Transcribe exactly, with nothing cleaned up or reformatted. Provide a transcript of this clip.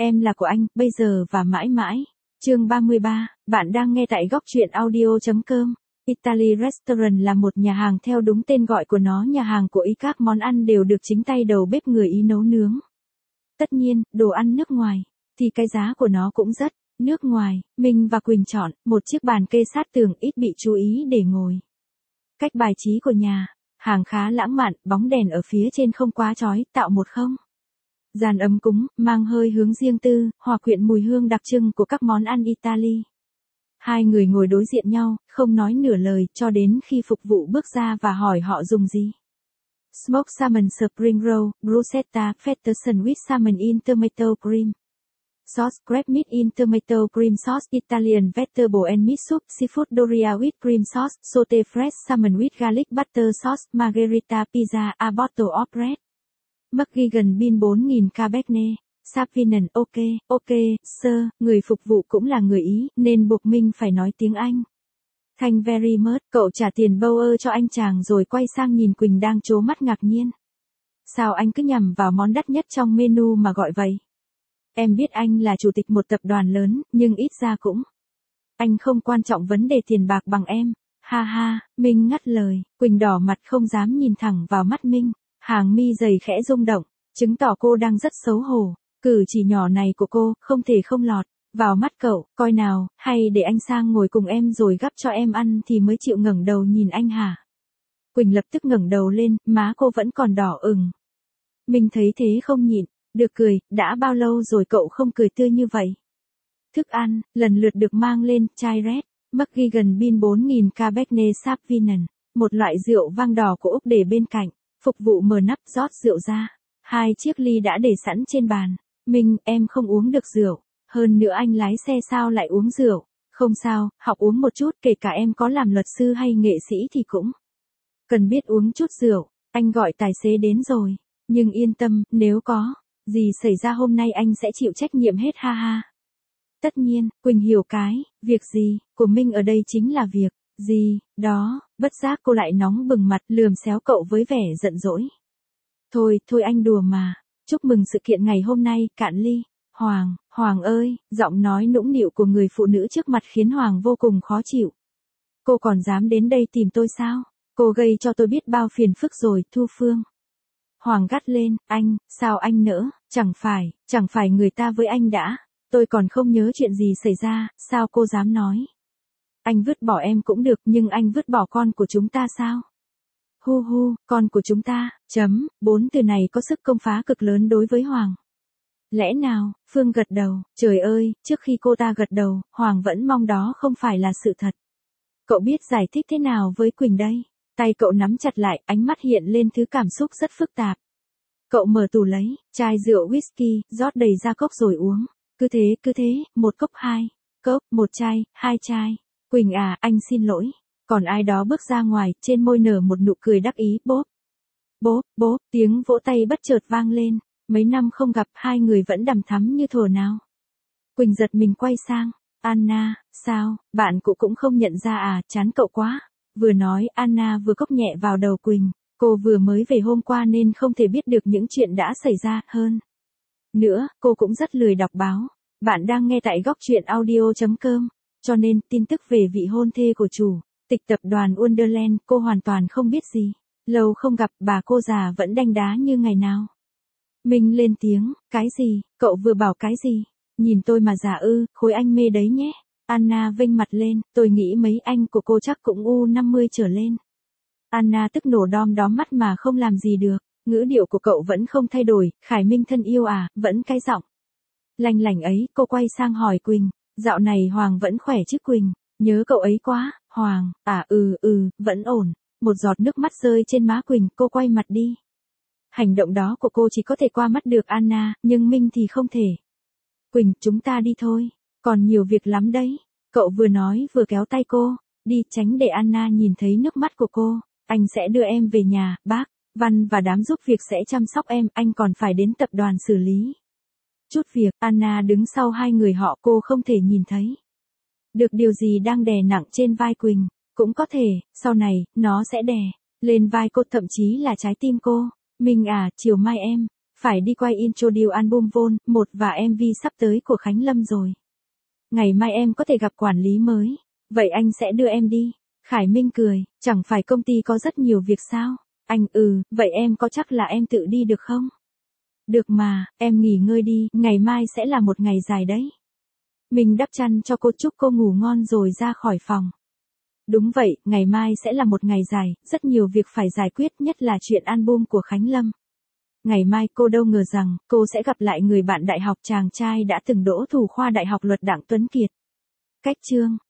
Em là của anh, bây giờ và mãi mãi. Chương ba mươi ba, bạn đang nghe tại góc truyện audio chấm com. Italy Restaurant là một nhà hàng theo đúng tên gọi của nó. Nhà hàng của Ý các món ăn đều được chính tay đầu bếp người Ý nấu nướng. Tất nhiên, đồ ăn nước ngoài, thì cái giá của nó cũng rất nước ngoài. Mình và Quỳnh chọn một chiếc bàn kê sát tường ít bị chú ý để ngồi. Cách bài trí của nhà hàng khá lãng mạn, bóng đèn ở phía trên không quá chói, tạo một không gian ấm cúng, mang hơi hướng riêng tư, hòa quyện mùi hương đặc trưng của các món ăn Italy. Hai người ngồi đối diện nhau, không nói nửa lời, cho đến khi phục vụ bước ra và hỏi họ dùng gì. Smoked salmon spring roll, bruschetta, fettuccine with salmon in tomato cream. Sauce crab meat in tomato cream sauce, Italian vegetable and meat soup, seafood doria with cream sauce, sauté fresh salmon with garlic butter sauce, margherita pizza, a bottle of red. McGuigan bean bốn nghìn Cabernet Sauvignon. Ok, ok, sir, người phục vụ cũng là người Ý, nên buộc mình phải nói tiếng Anh. Thank very much, cậu trả tiền Bauer cho anh chàng rồi quay sang nhìn Quỳnh đang trố mắt ngạc nhiên. Sao anh cứ nhằm vào món đắt nhất trong menu mà gọi vậy? Em biết anh là chủ tịch một tập đoàn lớn, nhưng ít ra cũng. Anh không quan trọng vấn đề tiền bạc bằng em. Ha ha, Minh ngắt lời, Quỳnh đỏ mặt không dám nhìn thẳng vào mắt Minh. Hàng mi dày khẽ rung động, chứng tỏ cô đang rất xấu hổ. Cử chỉ nhỏ này của cô, không thể không lọt vào mắt cậu. Coi nào, hay để anh sang ngồi cùng em rồi gắp cho em ăn thì mới chịu ngẩng đầu nhìn anh hả? Quỳnh lập tức ngẩng đầu lên, má cô vẫn còn đỏ ửng. Mình thấy thế không nhịn được cười, đã bao lâu rồi cậu không cười tươi như vậy? Thức ăn lần lượt được mang lên, chai red, McGuigan bean bốn nghìn Cabernet Sauvignon, một loại rượu vang đỏ của Úc để bên cạnh. Phục vụ mở nắp rót rượu ra. Hai chiếc ly đã để sẵn trên bàn. Minh, em không uống được rượu. Hơn nữa anh lái xe sao lại uống rượu? Không sao, học uống một chút, kể cả em có làm luật sư hay nghệ sĩ thì cũng cần biết uống chút rượu. Anh gọi tài xế đến rồi. Nhưng yên tâm, nếu có gì xảy ra hôm nay anh sẽ chịu trách nhiệm hết, ha ha. Tất nhiên, Quỳnh hiểu cái việc gì của Minh ở đây chính là việc gì đó. Bất giác cô lại nóng bừng mặt, lườm xéo cậu với vẻ giận dỗi. Thôi, thôi anh đùa mà. Chúc mừng sự kiện ngày hôm nay, cạn ly. Hoàng, Hoàng ơi, giọng nói nũng nịu của người phụ nữ trước mặt khiến Hoàng vô cùng khó chịu. Cô còn dám đến đây tìm tôi sao? Cô gây cho tôi biết bao phiền phức rồi, Thu Phương. Hoàng gắt lên, anh, sao anh nỡ? Chẳng phải, chẳng phải người ta với anh đã. Tôi còn không nhớ chuyện gì xảy ra, sao cô dám nói? Anh vứt bỏ em cũng được, nhưng anh vứt bỏ con của chúng ta sao? Hu hu, con của chúng ta, chấm, bốn từ này có sức công phá cực lớn đối với Hoàng. Lẽ nào? Phương gật đầu, trời ơi, trước khi cô ta gật đầu, Hoàng vẫn mong đó không phải là sự thật. Cậu biết giải thích thế nào với Quỳnh đây? Tay cậu nắm chặt lại, ánh mắt hiện lên thứ cảm xúc rất phức tạp. Cậu mở tủ lấy, chai rượu whisky, rót đầy ra cốc rồi uống. Cứ thế, cứ thế, một cốc hai, cốc, một chai, hai chai. Quỳnh à, anh xin lỗi. Còn ai đó bước ra ngoài, trên môi nở một nụ cười đắc ý, bốp. Bốp, bốp, tiếng vỗ tay bất chợt vang lên. Mấy năm không gặp, hai người vẫn đằm thắm như thuở nào. Quỳnh giật mình quay sang. Anna, sao, bạn cũ cũng không nhận ra à, chán cậu quá. Vừa nói, Anna vừa cốc nhẹ vào đầu Quỳnh. Cô vừa mới về hôm qua nên không thể biết được những chuyện đã xảy ra, hơn nữa, cô cũng rất lười đọc báo. Bạn đang nghe tại góc truyện audio chấm com. Cho nên, tin tức về vị hôn thê của chủ tịch tập đoàn Wonderland, cô hoàn toàn không biết gì. Lâu không gặp, bà cô già vẫn đanh đá như ngày nào. Mình lên tiếng, cái gì, cậu vừa bảo cái gì? Nhìn tôi mà già ư, khối anh mê đấy nhé. Anna vênh mặt lên, tôi nghĩ mấy anh của cô chắc cũng u năm mươi trở lên. Anna tức nổ đom đóm mắt mà không làm gì được. Ngữ điệu của cậu vẫn không thay đổi, Khải Minh thân yêu à, vẫn cái giọng lanh lảnh ấy. Cô quay sang hỏi Quỳnh, dạo này Hoàng vẫn khỏe chứ Quỳnh? Nhớ cậu ấy quá. Hoàng, à ừ ừ, vẫn ổn. Một giọt nước mắt rơi trên má Quỳnh, cô quay mặt đi. Hành động đó của cô chỉ có thể qua mắt được Anna, nhưng Minh thì không thể. Quỳnh, chúng ta đi thôi. Còn nhiều việc lắm đấy. Cậu vừa nói vừa kéo tay cô. Đi, tránh để Anna nhìn thấy nước mắt của cô. Anh sẽ đưa em về nhà, bác Văn và đám giúp việc sẽ chăm sóc em, anh còn phải đến tập đoàn xử lý chút việc. Anna đứng sau hai người họ, cô không thể nhìn thấy được điều gì đang đè nặng trên vai Quỳnh. Cũng có thể, sau này, nó sẽ đè lên vai cô, thậm chí là trái tim cô. Minh à, chiều mai em phải đi quay introduce album Vol một và em vê sắp tới của Khánh Lâm rồi. Ngày mai em có thể gặp quản lý mới, vậy anh sẽ đưa em đi. Khải Minh cười, chẳng phải công ty có rất nhiều việc sao? Anh ừ, vậy em có chắc là em tự đi được không? Được mà, em nghỉ ngơi đi, ngày mai sẽ là một ngày dài đấy. Mình đắp chăn cho cô chúc cô ngủ ngon rồi ra khỏi phòng. Đúng vậy, ngày mai sẽ là một ngày dài, rất nhiều việc phải giải quyết, nhất là chuyện album của Khánh Lâm. Ngày mai cô đâu ngờ rằng, cô sẽ gặp lại người bạn đại học, chàng trai đã từng đỗ thủ khoa Đại học Luật Đặng Tuấn Kiệt. Cách chương